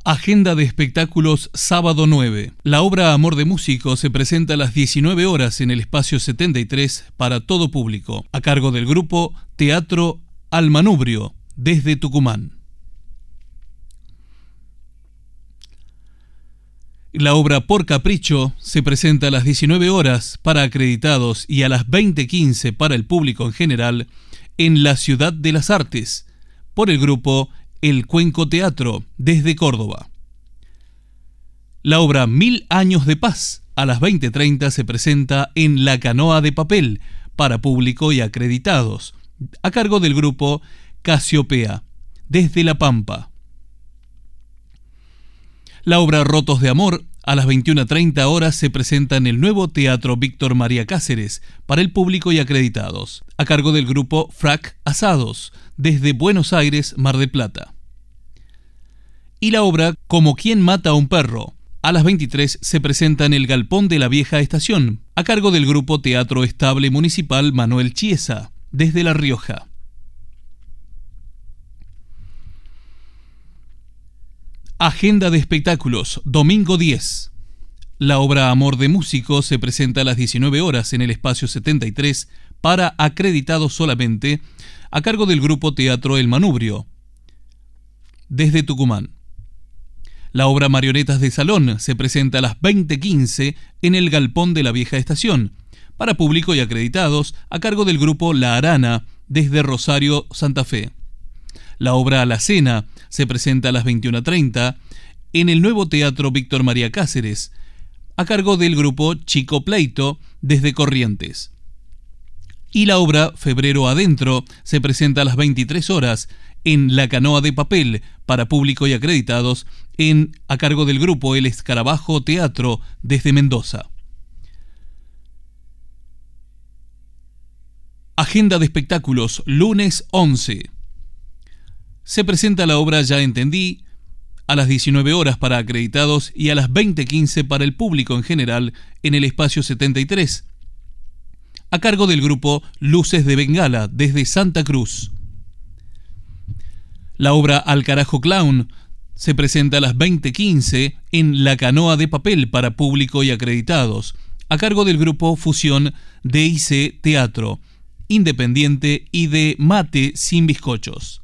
Agenda de espectáculos sábado 9. La obra Amor de Músico se presenta a las 19 horas en el espacio 73 para todo público, a cargo del grupo Teatro Al Manubrio, desde Tucumán. La obra Por Capricho se presenta a las 19 horas para acreditados y a las 20:15 para el público en general en la Ciudad de las Artes, por el grupo El Cuenco Teatro, desde Córdoba. La obra 1000 años de paz a las 20:30 se presenta en La Canoa de Papel para público y acreditados, a cargo del grupo Casiopea, desde La Pampa. La obra Rotos de Amor a las 21:30 horas se presenta en el nuevo Teatro Víctor María Cáceres para el público y acreditados, a cargo del grupo Frac Asados, desde Buenos Aires, Mar del Plata. Y la obra Como quien mata a un perro a las 23 se presenta en el Galpón de la Vieja Estación, a cargo del grupo Teatro Estable Municipal Manuel Chiesa, desde La Rioja. Agenda de espectáculos, domingo 10. La obra Amor de Músico se presenta a las 19 horas en el espacio 73 para acreditados solamente, a cargo del grupo Teatro El Manubrio, desde Tucumán. La obra Marionetas de Salón se presenta a las 20:15 en el Galpón de la Vieja Estación, para público y acreditados, a cargo del grupo La Arana, desde Rosario, Santa Fe. La obra La Cena se presenta a las 21:30 en el nuevo Teatro Víctor María Cáceres, a cargo del grupo Chico Pleito, desde Corrientes. Y la obra Febrero Adentro se presenta a las 23 horas en La Canoa de Papel para público y acreditados, a cargo del grupo El Escarabajo Teatro, desde Mendoza. Agenda de espectáculos, lunes 11. Se presenta la obra Ya Entendí a las 19 horas para acreditados y a las 20:15 para el público en general en el espacio 73, a cargo del grupo Luces de Bengala, desde Santa Cruz. La obra Al Carajo Clown se presenta a las 20:15 en La Canoa de Papel para público y acreditados, a cargo del grupo Fusión DIC Teatro, independiente y de Mate sin bizcochos.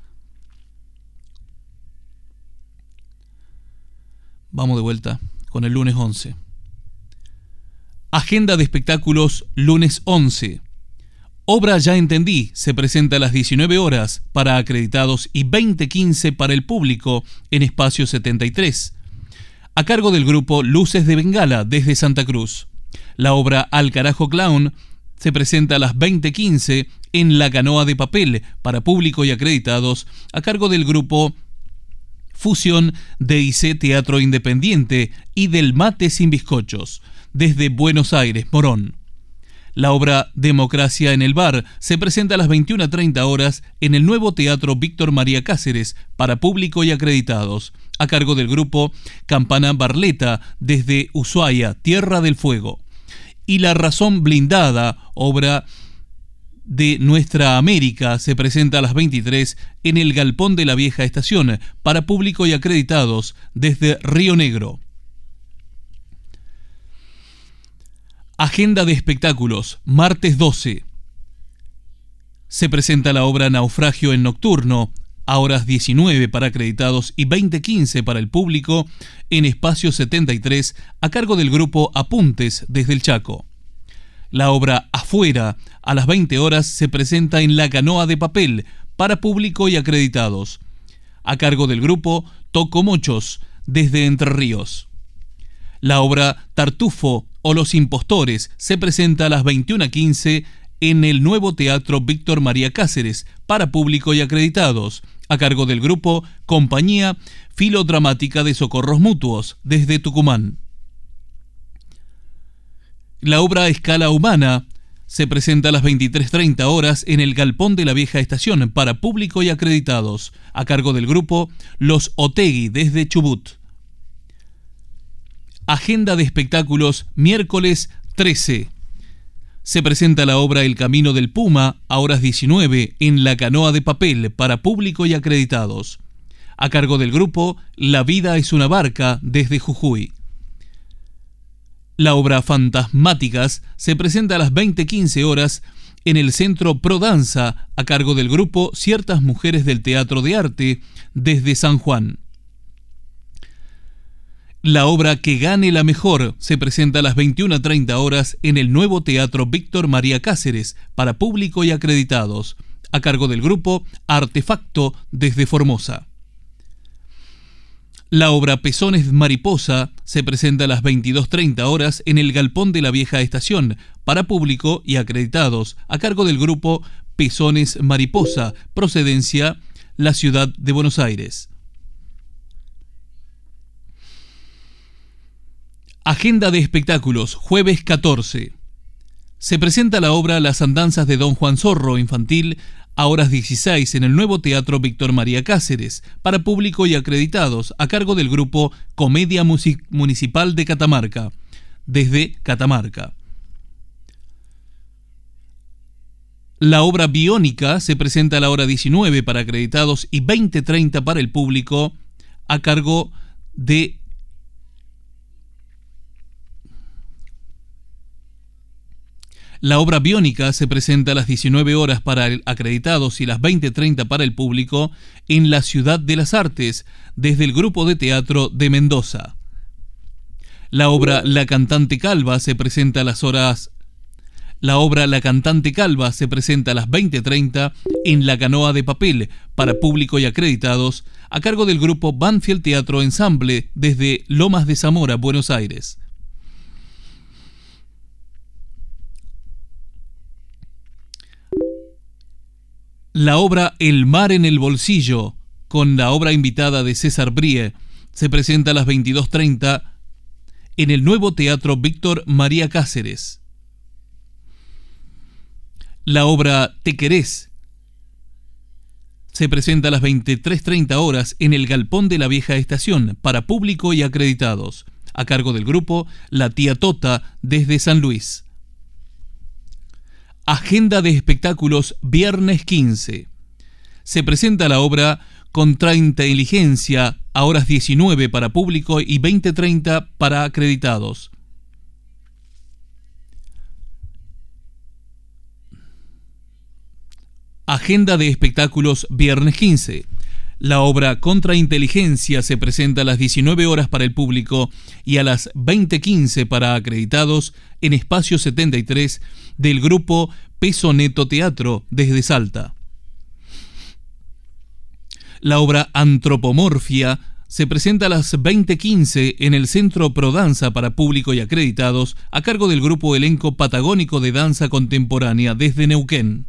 Vamos de vuelta con el lunes 11. Agenda de espectáculos, lunes 11. Obra Ya Entendí se presenta a las 19 horas para acreditados y 20:15 para el público en espacio 73, a cargo del grupo Luces de Bengala, desde Santa Cruz. La obra Al Carajo Clown se presenta a las 20:15 en La Canoa de Papel para público y acreditados, a cargo del grupo Fusión DIC Teatro Independiente y del Mate sin bizcochos, desde Buenos Aires, Morón. La obra Democracia en el Bar se presenta a las 21:30 horas en el nuevo Teatro Víctor María Cáceres para público y acreditados, a cargo del grupo Campana Barleta, desde Ushuaia, Tierra del Fuego. Y La Razón Blindada, obra de Nuestra América, se presenta a las 23 en el Galpón de la Vieja Estación para público y acreditados, desde Río Negro. Agenda de espectáculos, martes 12. Se presenta la obra Naufragio en Nocturno a horas 19 para acreditados y 20:15 para el público en espacio 73, a cargo del grupo Apuntes, desde el Chaco. La obra Afuera a las 20 horas se presenta en La Canoa de Papel para público y acreditados, a cargo del grupo Tocomochos, desde Entre Ríos. La obra Tartufo o Los Impostores se presenta a las 21:15 en el nuevo Teatro Víctor María Cáceres para público y acreditados, a cargo del grupo Compañía Filodramática de Socorros Mutuos, desde Tucumán. La obra Escala Humana se presenta a las 23:30 horas en el Galpón de la Vieja Estación para público y acreditados, a cargo del grupo Los Otegui, desde Chubut. Agenda de espectáculos, miércoles 13. Se presenta la obra El Camino del Puma a horas 19 en La Canoa de Papel para público y acreditados, a cargo del grupo La vida es una barca, desde Jujuy. La obra Fantasmáticas se presenta a las 20:15 horas en el Centro Pro Danza, a cargo del grupo Ciertas Mujeres del Teatro de Arte, desde San Juan. La obra Que gane la mejor se presenta a las 21:30 horas en el nuevo Teatro Víctor María Cáceres, para público y acreditados, a cargo del grupo Artefacto, desde Formosa. La obra Pezones Mariposa se presenta a las 22:30 horas en el Galpón de la Vieja Estación, para público y acreditados, a cargo del grupo Pezones Mariposa, procedencia la ciudad de Buenos Aires. Agenda de espectáculos, jueves 14. Se presenta la obra Las andanzas de Don Juan Zorro, infantil, a horas 16 en el nuevo Teatro Víctor María Cáceres, para público y acreditados, a cargo del grupo Comedia Municipal de Catamarca, desde Catamarca. La obra Biónica se presenta a la hora 19 para acreditados y 20:30 para el público, a cargo de La obra Biónica se presenta a las 19 horas para acreditados y las 20:30 para el público en la Ciudad de las Artes, desde el Grupo de Teatro de Mendoza. La obra La Cantante Calva se presenta a las 20:30 en La Canoa de Papel, para público y acreditados, a cargo del grupo Banfield Teatro Ensamble, desde Lomas de Zamora, Buenos Aires. La obra El mar en el bolsillo, con la obra invitada de César Brie, se presenta a las 22:30 en el nuevo Teatro Víctor María Cáceres. La obra Te querés se presenta a las 23:30 horas en el Galpón de la Vieja Estación, para público y acreditados, a cargo del grupo La Tía Tota, desde San Luis. Agenda de espectáculos, viernes 15. Se presenta la obra Contrainteligencia, a horas 19 para público y 20:30 para acreditados. Agenda de espectáculos, viernes 15. La obra Contrainteligencia se presenta a las 19 horas para el público y a las 20:15 para acreditados en Espacio 73 del grupo Peso Neto Teatro, desde Salta. La obra Antropomorfia se presenta a las 20:15 en el Centro Pro Danza para público y acreditados, a cargo del grupo Elenco Patagónico de Danza Contemporánea, desde Neuquén.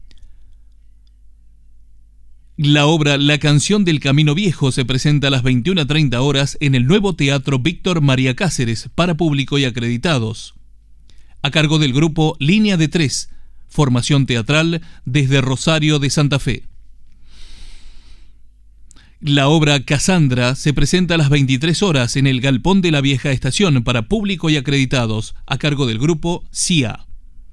La obra La canción del Camino Viejo se presenta a las 21:30 horas en el nuevo Teatro Víctor María Cáceres, para público y acreditados, a cargo del grupo Línea de Tres, formación teatral desde Rosario de Santa Fe. La obra Casandra se presenta a las 23 horas en el Galpón de la Vieja Estación, para público y acreditados, a cargo del grupo CIA.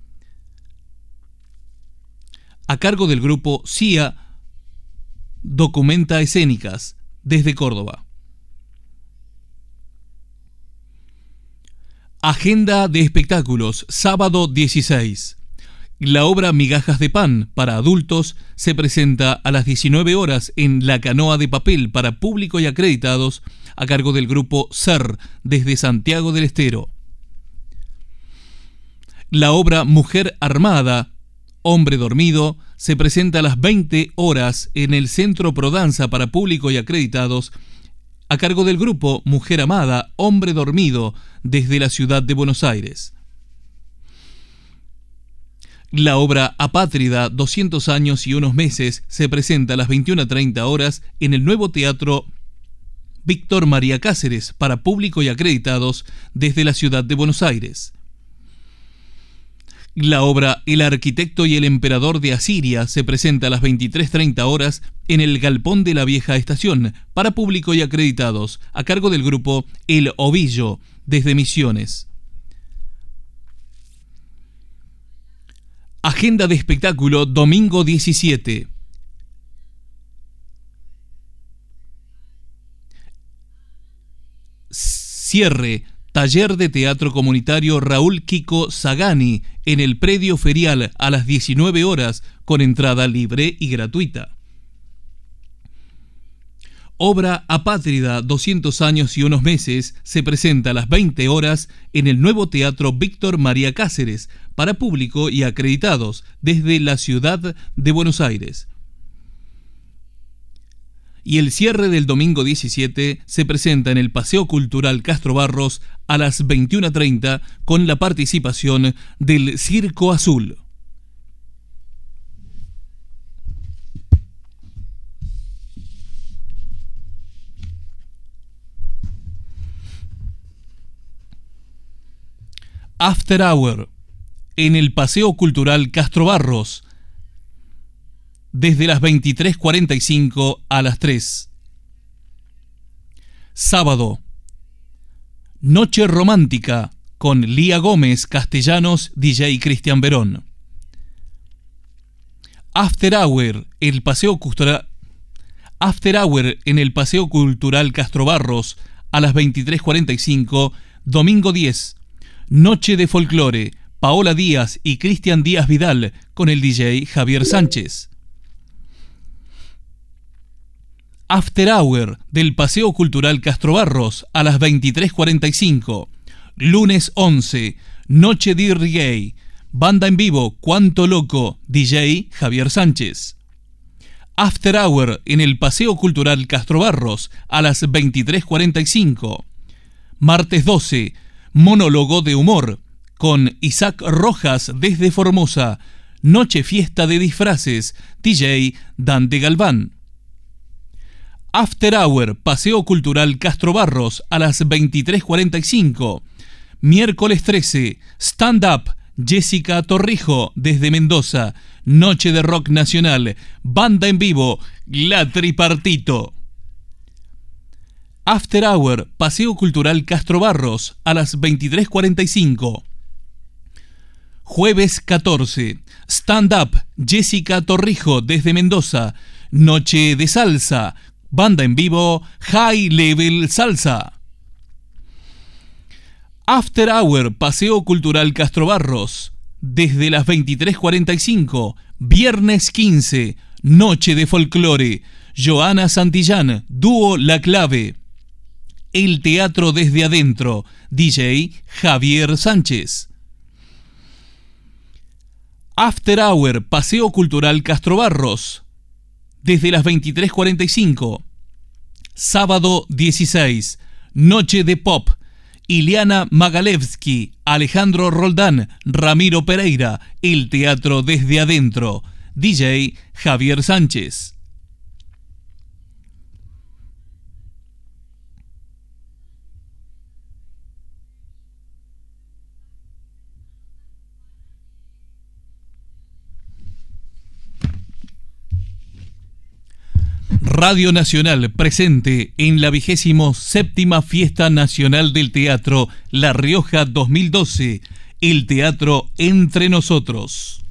A cargo del grupo CIA Documenta Escénicas, desde Córdoba. Agenda de espectáculos, sábado 16. La obra Migajas de Pan, para adultos, se presenta a las 19 horas en La Canoa de Papel, para público y acreditados, a cargo del grupo SER, desde Santiago del Estero. La obra Mujer Armada, Hombre Dormido, se presenta a las 20 horas en el Centro Pro Danza para público y acreditados, a cargo del grupo Mujer Amada, Hombre Dormido, desde la ciudad de Buenos Aires. La obra Apátrida, 200 años y unos meses, se presenta a las 21:30 horas en el nuevo Teatro Víctor María Cáceres, para público y acreditados, desde la ciudad de Buenos Aires. La obra El arquitecto y el emperador de Asiria se presenta a las 23:30 horas en el Galpón de la Vieja Estación, para público y acreditados, a cargo del grupo El Ovillo, desde Misiones. Agenda de espectáculo, domingo 17. Cierre, taller de teatro comunitario Raúl Kiko Sagani en el predio ferial a las 19 horas con entrada libre y gratuita. Obra Apátrida, 200 años y unos meses, se presenta a las 20 horas en el nuevo Teatro Víctor María Cáceres, para público y acreditados desde la ciudad de Buenos Aires. Y el cierre del domingo 17 se presenta en el Paseo Cultural Castro Barros a las 21:30 con la participación del Circo Azul. After Hour en el Paseo Cultural Castro Barros desde las 23:45 a las 3. Sábado, Noche Romántica con Lía Gómez Castellanos, DJ Cristian Verón. After Hour en el Paseo Cultural Castro Barros a las 23:45, domingo 10. Noche de Folclore, Paola Díaz y Cristian Díaz Vidal con el DJ Javier Sánchez. After Hour del Paseo Cultural Castro Barros a las 23:45. Lunes 11, Noche de Reggae, banda en vivo Cuánto Loco, DJ Javier Sánchez. After Hour en el Paseo Cultural Castro Barros a las 23:45. Martes 12, Monólogo de Humor con Isaac Rojas desde Formosa, Noche Fiesta de Disfraces, DJ Dante Galván. After Hour, Paseo Cultural Castro Barros a las 23:45. Miércoles 13, Stand Up, Jessica Torrijo desde Mendoza, Noche de Rock Nacional, banda en vivo, La Tripartito. After Hour, Paseo Cultural Castro Barros a las 23:45. Jueves 14, Stand Up, Jessica Torrijo desde Mendoza, Noche de Salsa, banda en vivo, High Level Salsa. After Hour, Paseo Cultural Castro Barros, desde las 23:45, viernes 15, Noche de Folclore, Joana Santillán, dúo La Clave. El Teatro desde Adentro, DJ Javier Sánchez. After Hour, Paseo Cultural Castro Barros, desde las 23:45. Sábado 16, Noche de Pop, Ileana Magalevsky, Alejandro Roldán, Ramiro Pereira, El Teatro desde Adentro, DJ Javier Sánchez. Radio Nacional presente en la 27ª Fiesta Nacional del Teatro La Rioja 2012, el teatro entre nosotros.